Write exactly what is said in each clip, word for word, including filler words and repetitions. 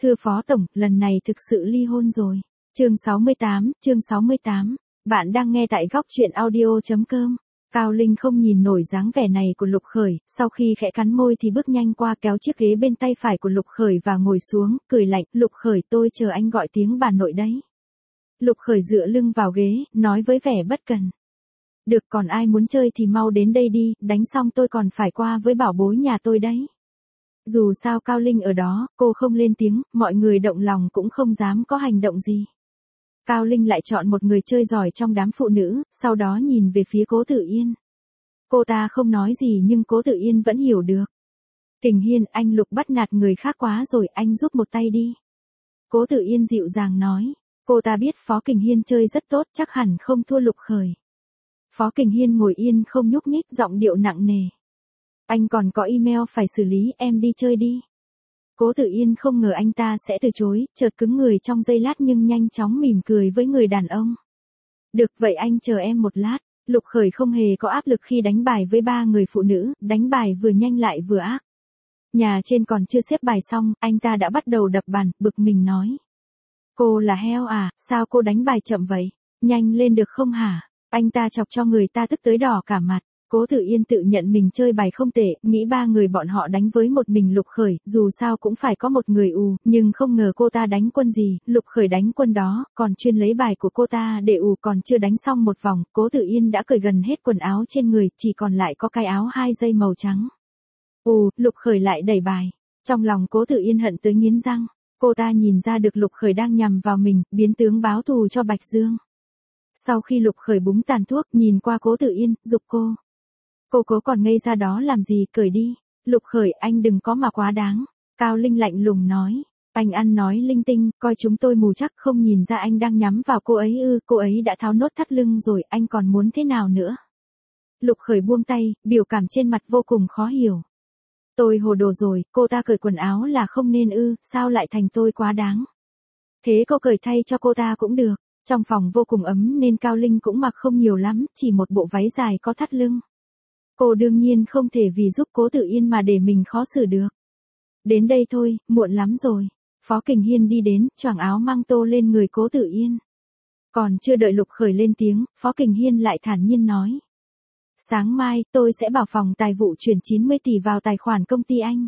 Thưa Phó Tổng, lần này thực sự ly hôn rồi. Chương sáu mươi tám, chương sáu mươi tám. Bạn đang nghe tại góc truyện audio.com. Cao Linh không nhìn nổi dáng vẻ này của Lục Khởi, sau khi khẽ cắn môi thì bước nhanh qua kéo chiếc ghế bên tay phải của Lục Khởi và ngồi xuống, cười lạnh, Lục Khởi tôi chờ anh gọi tiếng bà nội đấy. Lục Khởi dựa lưng vào ghế, nói với vẻ bất cần. Được, còn ai muốn chơi thì mau đến đây đi, đánh xong tôi còn phải qua với bảo bối nhà tôi đấy. Dù sao Cao Linh ở đó, cô không lên tiếng, mọi người động lòng cũng không dám có hành động gì. Cao Linh lại chọn một người chơi giỏi trong đám phụ nữ, sau đó nhìn về phía Cố Tử Yên. Cô ta không nói gì nhưng Cố Tử Yên vẫn hiểu được. Kình Hiên, anh Lục bắt nạt người khác quá rồi, anh giúp một tay đi. Cố Tử Yên dịu dàng nói. Cô ta biết Phó Kình Hiên chơi rất tốt, chắc hẳn không thua Lục Khởi. Phó Kình Hiên ngồi yên không nhúc nhích, giọng điệu nặng nề. Anh còn có email phải xử lý, em đi chơi đi. Cố Tử Yên không ngờ anh ta sẽ từ chối, chợt cứng người trong giây lát nhưng nhanh chóng mỉm cười với người đàn ông. Được vậy anh chờ em một lát. Lục Khởi không hề có áp lực khi đánh bài với ba người phụ nữ, đánh bài vừa nhanh lại vừa ác. Nhà trên còn chưa xếp bài xong, anh ta đã bắt đầu đập bàn, bực mình nói. Cô là heo à, sao cô đánh bài chậm vậy? Nhanh lên được không hả? Anh ta chọc cho người ta tức tới đỏ cả mặt. Cố Tử Yên tự nhận mình chơi bài không tệ, nghĩ ba người bọn họ đánh với một mình Lục Khởi, dù sao cũng phải có một người ù, nhưng không ngờ cô ta đánh quân gì, Lục Khởi đánh quân đó, còn chuyên lấy bài của cô ta để ù, còn chưa đánh xong một vòng, Cố Tử Yên đã cởi gần hết quần áo trên người, chỉ còn lại có cái áo hai dây màu trắng. Ù, Lục Khởi lại đẩy bài. Trong lòng Cố Tử Yên hận tới nghiến răng, cô ta nhìn ra được Lục Khởi đang nhằm vào mình, biến tướng báo thù cho Bạch Dương. Sau khi Lục Khởi búng tàn thuốc, nhìn qua Cố Tử Yên, giục cô. Cô cố còn ngây ra đó làm gì, cởi đi. Lục Khởi, anh đừng có mà quá đáng. Cao Linh lạnh lùng nói. Anh ăn nói linh tinh, coi chúng tôi mù chắc không nhìn ra anh đang nhắm vào cô ấy ư, cô ấy đã tháo nốt thắt lưng rồi, anh còn muốn thế nào nữa. Lục Khởi buông tay, biểu cảm trên mặt vô cùng khó hiểu. Tôi hồ đồ rồi, cô ta cởi quần áo là không nên ư, sao lại thành tôi quá đáng. Thế cô cởi thay cho cô ta cũng được. Trong phòng vô cùng ấm nên Cao Linh cũng mặc không nhiều lắm, chỉ một bộ váy dài có thắt lưng. Cô đương nhiên không thể vì giúp Cố Tử Yên mà để mình khó xử được. Đến đây thôi, muộn lắm rồi. Phó Kình Hiên đi đến, choàng áo mang tô lên người Cố Tử Yên. Còn chưa đợi Lục Khởi lên tiếng, Phó Kình Hiên lại thản nhiên nói. Sáng mai, tôi sẽ bảo phòng tài vụ chuyển chín mươi tỷ vào tài khoản công ty anh.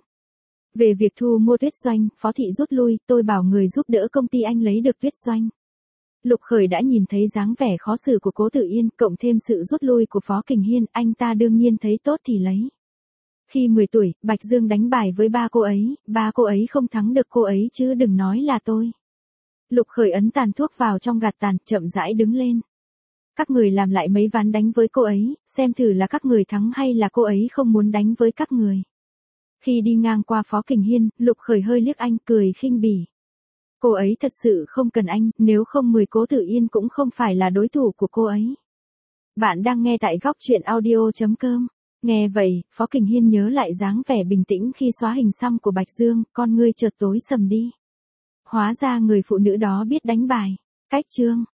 Về việc thu mua Tuyết Doanh, Phó Thị rút lui, tôi bảo người giúp đỡ công ty anh lấy được Tuyết Doanh. Lục Khởi đã nhìn thấy dáng vẻ khó xử của Cố Tử Yên, cộng thêm sự rút lui của Phó Kình Hiên, anh ta đương nhiên thấy tốt thì lấy. Khi mười tuổi, Bạch Dương đánh bài với ba cô ấy, ba cô ấy không thắng được cô ấy chứ đừng nói là tôi. Lục Khởi ấn tàn thuốc vào trong gạt tàn, chậm rãi đứng lên. Các người làm lại mấy ván đánh với cô ấy, xem thử là các người thắng hay là cô ấy không muốn đánh với các người. Khi đi ngang qua Phó Kình Hiên, Lục Khởi hơi liếc anh, cười khinh bỉ. Cô ấy thật sự không cần anh, nếu không mười Cố Tử Yên cũng không phải là đối thủ của cô ấy. Bạn đang nghe tại góc truyện audio.com. Nghe vậy, Phó Kình Hiên nhớ lại dáng vẻ bình tĩnh khi xóa hình xăm của Bạch Dương, con ngươi chợt tối sầm đi. Hóa ra người phụ nữ đó biết đánh bài. Cách chương.